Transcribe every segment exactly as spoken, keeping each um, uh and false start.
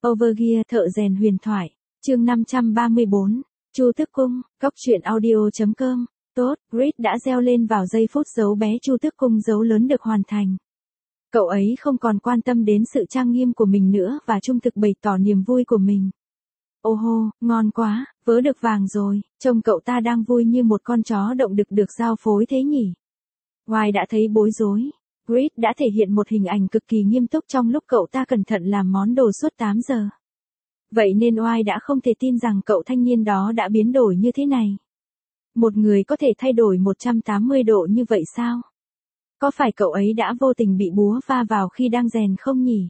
Overgear thợ rèn huyền thoại, chương năm trăm ba mươi bốn, Chu Tước Cung, Cóc truyện audio.com, tốt, Grid đã gieo lên vào giây phút dấu bé Chu Tước Cung dấu lớn được hoàn thành. Cậu ấy không còn quan tâm đến sự trang nghiêm của mình nữa và trung thực bày tỏ niềm vui của mình. Ô hô, ngon quá, vớ được vàng rồi, trông cậu ta đang vui như một con chó động đực được giao phối thế nhỉ. Hoài đã thấy bối rối. Grid đã thể hiện một hình ảnh cực kỳ nghiêm túc trong lúc cậu ta cẩn thận làm món đồ suốt tám giờ. Vậy nên Oai đã không thể tin rằng cậu thanh niên đó đã biến đổi như thế này. Một người có thể thay đổi một trăm tám mươi độ như vậy sao? Có phải cậu ấy đã vô tình bị búa va vào khi đang rèn không nhỉ?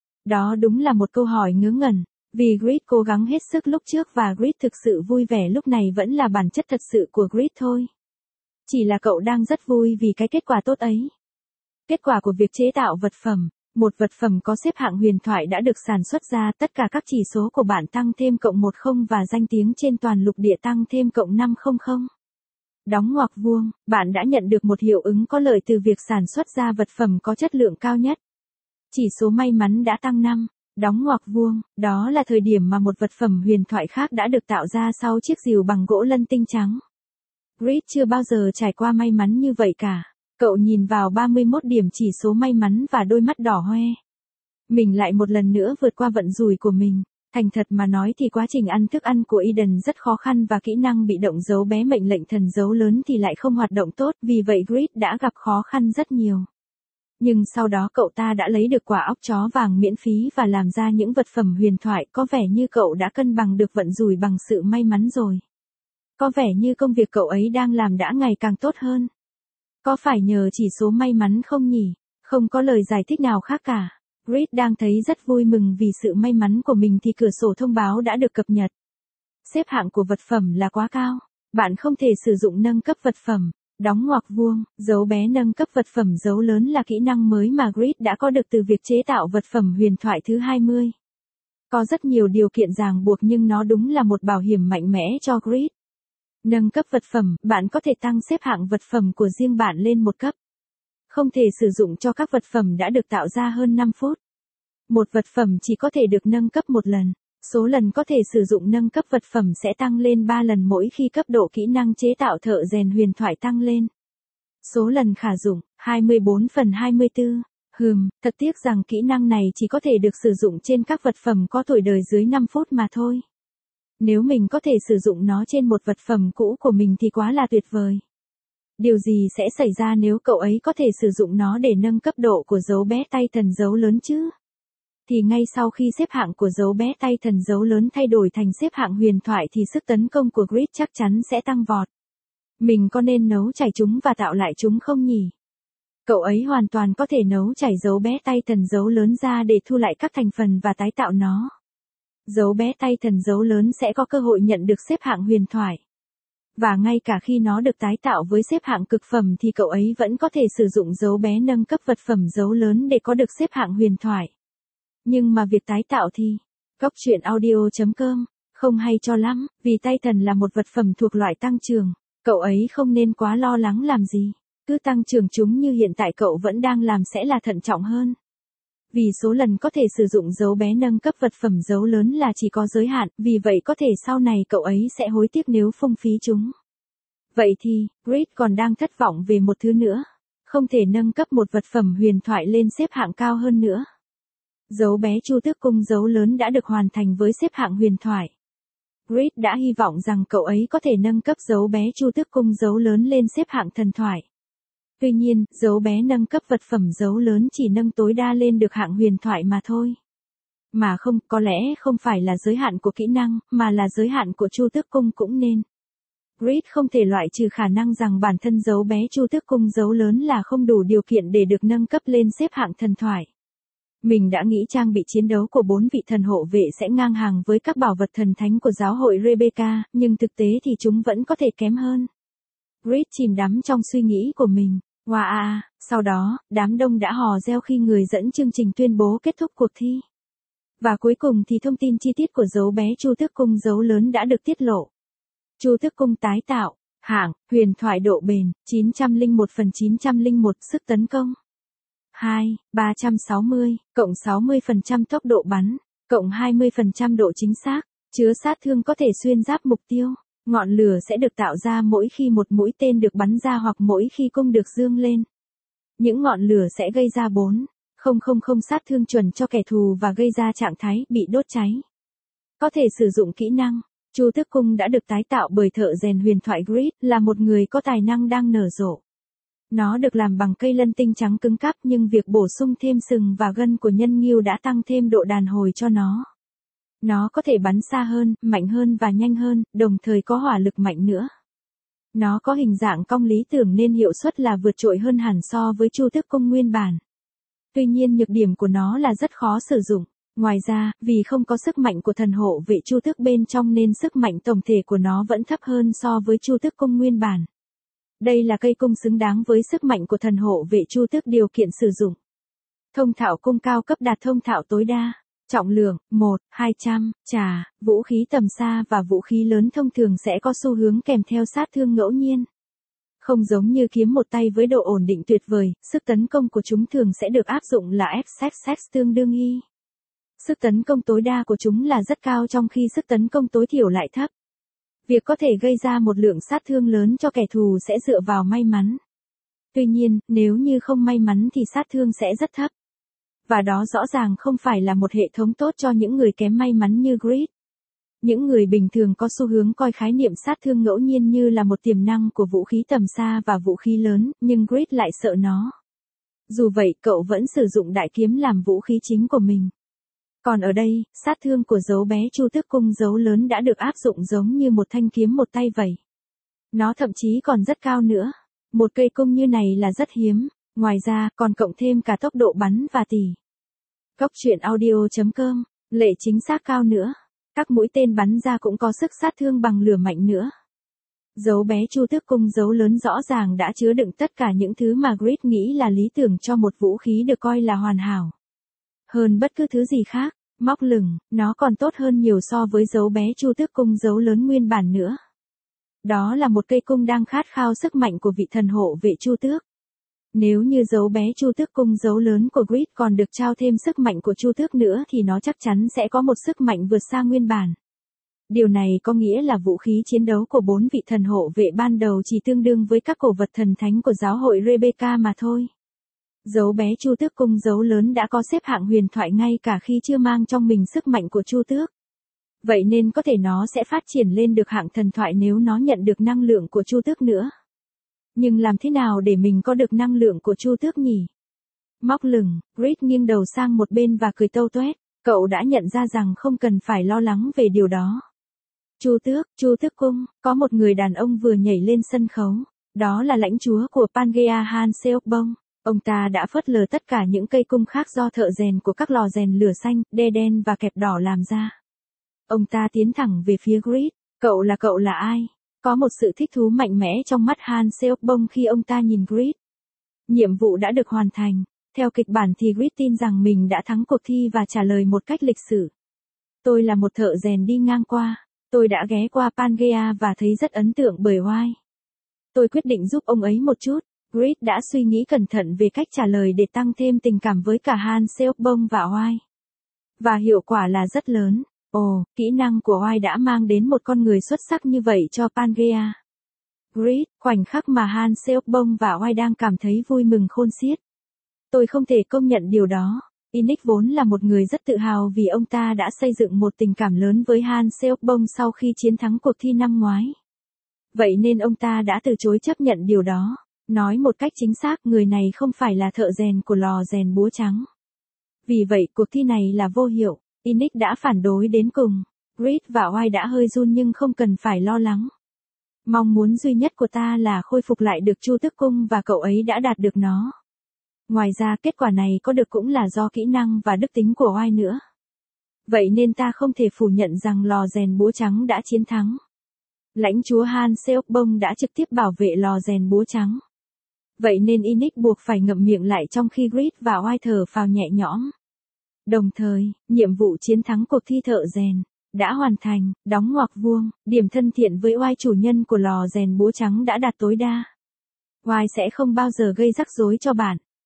Đó đúng là một câu hỏi ngớ ngẩn, vì Grid cố gắng hết sức lúc trước và Grid thực sự vui vẻ lúc này vẫn là bản chất thật sự của Grid thôi. Chỉ là cậu đang rất vui vì cái kết quả tốt ấy. Kết quả của việc chế tạo vật phẩm, một vật phẩm có xếp hạng huyền thoại đã được sản xuất ra, tất cả các chỉ số của bạn tăng thêm cộng một không và danh tiếng trên toàn lục địa tăng thêm cộng năm trăm. Đóng ngoặc vuông, bạn đã nhận được một hiệu ứng có lợi từ việc sản xuất ra vật phẩm có chất lượng cao nhất. Chỉ số may mắn đã tăng năm, đóng ngoặc vuông, đó là thời điểm mà một vật phẩm huyền thoại khác đã được tạo ra sau chiếc rìu bằng gỗ lân tinh trắng. Grid chưa bao giờ trải qua may mắn như vậy cả. Cậu nhìn vào ba mươi mốt điểm chỉ số may mắn và đôi mắt đỏ hoe. Mình lại một lần nữa vượt qua vận rủi của mình. Thành thật mà nói thì quá trình ăn thức ăn của Eden rất khó khăn và kỹ năng bị động dấu bé mệnh lệnh thần dấu lớn thì lại không hoạt động tốt, vì vậy Grid đã gặp khó khăn rất nhiều. Nhưng sau đó cậu ta đã lấy được quả óc chó vàng miễn phí và làm ra những vật phẩm huyền thoại, có vẻ như cậu đã cân bằng được vận rủi bằng sự may mắn rồi. Có vẻ như công việc cậu ấy đang làm đã ngày càng tốt hơn. Có phải nhờ chỉ số may mắn không nhỉ? Không có lời giải thích nào khác cả. Grid đang thấy rất vui mừng vì sự may mắn của mình thì cửa sổ thông báo đã được cập nhật. Xếp hạng của vật phẩm là quá cao. Bạn không thể sử dụng nâng cấp vật phẩm. Đóng ngoặc vuông, dấu bé nâng cấp vật phẩm dấu lớn là kỹ năng mới mà Grid đã có được từ việc chế tạo vật phẩm huyền thoại thứ hai mươi. Có rất nhiều điều kiện ràng buộc nhưng nó đúng là một bảo hiểm mạnh mẽ cho Grid. Nâng cấp vật phẩm, bạn có thể tăng xếp hạng vật phẩm của riêng bạn lên một cấp. Không thể sử dụng cho các vật phẩm đã được tạo ra hơn năm phút. Một vật phẩm chỉ có thể được nâng cấp một lần. Số lần có thể sử dụng nâng cấp vật phẩm sẽ tăng lên ba lần mỗi khi cấp độ kỹ năng chế tạo thợ rèn huyền thoại tăng lên. Số lần khả dụng, hai mươi bốn phần hai mươi tư. Hừm, thật tiếc rằng kỹ năng này chỉ có thể được sử dụng trên các vật phẩm có tuổi đời dưới năm phút mà thôi. Nếu mình có thể sử dụng nó trên một vật phẩm cũ của mình thì quá là tuyệt vời. Điều gì sẽ xảy ra nếu cậu ấy có thể sử dụng nó để nâng cấp độ của dấu bé tay thần dấu lớn chứ? Thì ngay sau khi xếp hạng của dấu bé tay thần dấu lớn thay đổi thành xếp hạng huyền thoại thì sức tấn công của Grid chắc chắn sẽ tăng vọt. Mình có nên nấu chảy chúng và tạo lại chúng không nhỉ? Cậu ấy hoàn toàn có thể nấu chảy dấu bé tay thần dấu lớn ra để thu lại các thành phần và tái tạo nó. Dấu bé tay thần dấu lớn sẽ có cơ hội nhận được xếp hạng huyền thoại. Và ngay cả khi nó được tái tạo với xếp hạng cực phẩm thì cậu ấy vẫn có thể sử dụng dấu bé nâng cấp vật phẩm dấu lớn để có được xếp hạng huyền thoại. Nhưng mà việc tái tạo thì, Cóc truyện audio.com, không hay cho lắm, vì tay thần là một vật phẩm thuộc loại tăng trưởng, cậu ấy không nên quá lo lắng làm gì. Cứ tăng trưởng chúng như hiện tại cậu vẫn đang làm sẽ là thận trọng hơn. Vì số lần có thể sử dụng dấu bé nâng cấp vật phẩm dấu lớn là chỉ có giới hạn, vì vậy có thể sau này cậu ấy sẽ hối tiếc nếu phung phí chúng. Vậy thì, Grid còn đang thất vọng về một thứ nữa. Không thể nâng cấp một vật phẩm huyền thoại lên xếp hạng cao hơn nữa. Dấu bé Chu Tước Cung dấu lớn đã được hoàn thành với xếp hạng huyền thoại. Grid đã hy vọng rằng cậu ấy có thể nâng cấp dấu bé Chu Tước Cung dấu lớn lên xếp hạng thần thoại. Tuy nhiên, dấu bé nâng cấp vật phẩm dấu lớn chỉ nâng tối đa lên được hạng huyền thoại mà thôi. Mà không, có lẽ không phải là giới hạn của kỹ năng, mà là giới hạn của Chu Tước Cung cũng nên. Grid không thể loại trừ khả năng rằng bản thân dấu bé Chu Tước Cung dấu lớn là không đủ điều kiện để được nâng cấp lên xếp hạng thần thoại. Mình đã nghĩ trang bị chiến đấu của bốn vị thần hộ vệ sẽ ngang hàng với các bảo vật thần thánh của giáo hội Rebecca, nhưng thực tế thì chúng vẫn có thể kém hơn. Grid chìm đắm trong suy nghĩ của mình. Wow, sau đó, đám đông đã hò reo khi người dẫn chương trình tuyên bố kết thúc cuộc thi. Và cuối cùng thì thông tin chi tiết của dấu bé Chu Tước Cung dấu lớn đã được tiết lộ. Chu Tước Cung tái tạo, hạng, huyền thoại độ bền, chín trăm lẻ một phần chín trăm lẻ một sức tấn công. hai, ba trăm sáu mươi, cộng sáu mươi phần trăm tốc độ bắn. Cộng hai mươi phần trăm độ chính xác, chứa sát thương có thể xuyên giáp mục tiêu. Ngọn lửa sẽ được tạo ra mỗi khi một mũi tên được bắn ra hoặc mỗi khi cung được dương lên. Những ngọn lửa sẽ gây ra bốn nghìn sát thương chuẩn cho kẻ thù và gây ra trạng thái bị đốt cháy. Có thể sử dụng kỹ năng. Chu tước cung đã được tái tạo bởi thợ rèn huyền thoại Grid, là một người có tài năng đang nở rộ. Nó được làm bằng cây lân tinh trắng cứng cáp, nhưng việc bổ sung thêm sừng và gân của nhân ngưu đã tăng thêm độ đàn hồi cho nó. Nó có thể bắn xa hơn, mạnh hơn và nhanh hơn, đồng thời có hỏa lực mạnh nữa. Nó có hình dạng cong lý tưởng nên hiệu suất là vượt trội hơn hẳn so với chu tước cung nguyên bản. Tuy nhiên nhược điểm của nó là rất khó sử dụng. Ngoài ra, vì không có sức mạnh của thần hộ vệ chu tước bên trong nên sức mạnh tổng thể của nó vẫn thấp hơn so với chu tước cung nguyên bản. Đây là cây cung xứng đáng với sức mạnh của thần hộ vệ chu tước điều kiện sử dụng. Thông thạo cung cao cấp đạt thông thạo tối đa. Trọng lượng, một nghìn hai trăm, trà, vũ khí tầm xa và vũ khí lớn thông thường sẽ có xu hướng kèm theo sát thương ngẫu nhiên. Không giống như kiếm một tay với độ ổn định tuyệt vời, sức tấn công của chúng thường sẽ được áp dụng là ép ích ích tương đương y. Sức tấn công tối đa của chúng là rất cao trong khi sức tấn công tối thiểu lại thấp. Việc có thể gây ra một lượng sát thương lớn cho kẻ thù sẽ dựa vào may mắn. Tuy nhiên, nếu như không may mắn thì sát thương sẽ rất thấp. Và đó rõ ràng không phải là một hệ thống tốt cho những người kém may mắn như Grid. Những người bình thường có xu hướng coi khái niệm sát thương ngẫu nhiên như là một tiềm năng của vũ khí tầm xa và vũ khí lớn, nhưng Grid lại sợ nó. Dù vậy, cậu vẫn sử dụng đại kiếm làm vũ khí chính của mình. Còn ở đây, sát thương của dấu bé chu tước cung dấu lớn đã được áp dụng giống như một thanh kiếm một tay vậy. Nó thậm chí còn rất cao nữa. Một cây cung như này là rất hiếm. Ngoài ra, còn cộng thêm cả tốc độ bắn và tỉ. Cốc truyện audio chấm com, lệ chính xác cao nữa. Các mũi tên bắn ra cũng có sức sát thương bằng lửa mạnh nữa. Dấu bé chu tước cung dấu lớn rõ ràng đã chứa đựng tất cả những thứ mà Grid nghĩ là lý tưởng cho một vũ khí được coi là hoàn hảo. Hơn bất cứ thứ gì khác, móc lửng, nó còn tốt hơn nhiều so với dấu bé chu tước cung dấu lớn nguyên bản nữa. Đó là một cây cung đang khát khao sức mạnh của vị thần hộ vệ chu tước. Nếu như dấu bé chu tước cung dấu lớn của Grid còn được trao thêm sức mạnh của chu tước nữa thì nó chắc chắn sẽ có một sức mạnh vượt xa nguyên bản. Điều này có nghĩa là vũ khí chiến đấu của bốn vị thần hộ vệ ban đầu chỉ tương đương với các cổ vật thần thánh của giáo hội Rebecca mà thôi. Dấu bé chu tước cung dấu lớn đã có xếp hạng huyền thoại ngay cả khi chưa mang trong mình sức mạnh của chu tước. Vậy nên có thể nó sẽ phát triển lên được hạng thần thoại nếu nó nhận được năng lượng của chu tước nữa. Nhưng làm thế nào để mình có được năng lượng của chu tước nhỉ? Móc lửng, Grid nghiêng đầu sang một bên và cười tâu toét. Cậu đã nhận ra rằng không cần phải lo lắng về điều đó. Chu tước, chu tước cung, có một người đàn ông vừa nhảy lên sân khấu. Đó là lãnh chúa của Pangea Han Seokbong. Ông ta đã phớt lờ tất cả những cây cung khác do thợ rèn của các lò rèn lửa xanh, đe đen và kẹp đỏ làm ra. Ông ta tiến thẳng về phía Grid. Cậu là cậu là ai? Có một sự thích thú mạnh mẽ trong mắt Han Seokbong khi ông ta nhìn Grid. Nhiệm vụ đã được hoàn thành. Theo kịch bản thì Grid tin rằng mình đã thắng cuộc thi và trả lời một cách lịch sử. Tôi là một thợ rèn đi ngang qua. Tôi đã ghé qua Pangea và thấy rất ấn tượng bởi Oai. Tôi quyết định giúp ông ấy một chút. Grid đã suy nghĩ cẩn thận về cách trả lời để tăng thêm tình cảm với cả Han Seokbong và Oai. Và hiệu quả là rất lớn. Ồ, kỹ năng của Oai đã mang đến một con người xuất sắc như vậy cho Pangea. Grid, khoảnh khắc mà Han Seokbong và Oai đang cảm thấy vui mừng khôn xiết. Tôi không thể công nhận điều đó. Inic vốn là một người rất tự hào vì ông ta đã xây dựng một tình cảm lớn với Han Seokbong sau khi chiến thắng cuộc thi năm ngoái. Vậy nên ông ta đã từ chối chấp nhận điều đó. Nói một cách chính xác, người này không phải là thợ rèn của lò rèn búa trắng. Vì vậy, cuộc thi này là vô hiệu. Inic đã phản đối đến cùng. Grid và Oai đã hơi run nhưng không cần phải lo lắng. Mong muốn duy nhất của ta là khôi phục lại được chu tước cung và cậu ấy đã đạt được nó. Ngoài ra kết quả này có được cũng là do kỹ năng và đức tính của Oai nữa. Vậy nên ta không thể phủ nhận rằng lò rèn búa trắng đã chiến thắng. Lãnh chúa Han Seokbong đã trực tiếp bảo vệ lò rèn búa trắng. Vậy nên Inic buộc phải ngậm miệng lại trong khi Grid và Oai thở phào nhẹ nhõm. Đồng thời, nhiệm vụ chiến thắng cuộc thi thợ rèn đã hoàn thành, đóng ngoặc vuông, điểm thân thiện với Oai chủ nhân của lò rèn búa trắng đã đạt tối đa. Oai sẽ không bao giờ gây rắc rối cho bạn.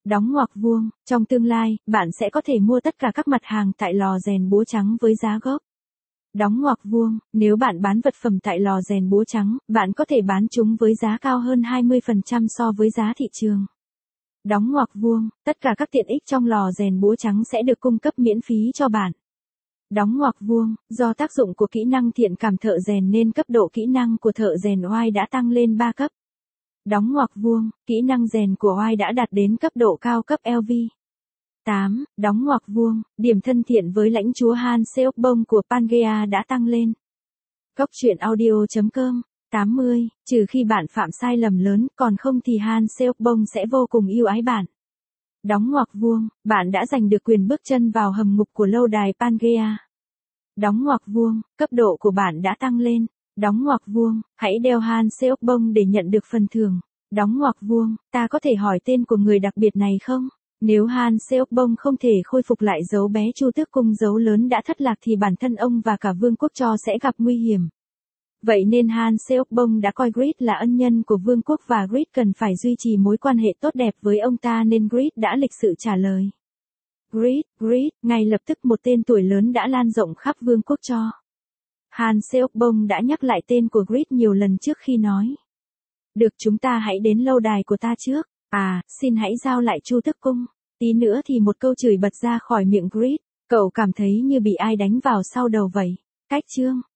Đóng ngoặc vuông, trong tương lai, bạn sẽ có thể mua tất cả các mặt hàng tại lò rèn búa trắng với giá gốc. Đóng ngoặc vuông, nếu bạn bán vật phẩm tại lò rèn búa trắng, bạn có thể bán chúng với giá cao hơn hai mươi phần trăm so với giá thị trường. Đóng ngoặc vuông, tất cả các tiện ích trong lò rèn búa trắng sẽ được cung cấp miễn phí cho bạn. Đóng ngoặc vuông, do tác dụng của kỹ năng thiện cảm thợ rèn nên cấp độ kỹ năng của thợ rèn oai đã tăng lên ba cấp. Đóng ngoặc vuông, kỹ năng rèn của oai đã đạt đến cấp độ cao cấp L V. tám. Đóng ngoặc vuông, điểm thân thiện với lãnh chúa Han Seokbong của Pangea đã tăng lên. Góc truyện audio chấm com. tám mươi. Trừ khi bạn phạm sai lầm lớn, còn không thì Han Seokbong sẽ vô cùng yêu ái bạn. Đóng ngoặc vuông, bạn đã giành được quyền bước chân vào hầm ngục của lâu đài Pangea. Đóng ngoặc vuông, cấp độ của bạn đã tăng lên. Đóng ngoặc vuông, hãy đeo Han Seokbong để nhận được phần thưởng. Đóng ngoặc vuông, ta có thể hỏi tên của người đặc biệt này không? Nếu Han Seokbong không thể khôi phục lại dấu bé Chu Tước Cung dấu lớn đã thất lạc thì bản thân ông và cả vương quốc Cho sẽ gặp nguy hiểm. Vậy nên Han Seokbong đã coi Grid là ân nhân của vương quốc và Grid cần phải duy trì mối quan hệ tốt đẹp với ông ta nên Grid đã lịch sự trả lời. Grid, Grid, ngay lập tức một tên tuổi lớn đã lan rộng khắp vương quốc Cho. Han Seokbong đã nhắc lại tên của Grid nhiều lần trước khi nói. Được, chúng ta hãy đến lâu đài của ta trước. À, xin hãy giao lại Chu Tước Cung. Tí nữa thì một câu chửi bật ra khỏi miệng Grid. Cậu cảm thấy như bị ai đánh vào sau đầu vậy. Cách chương.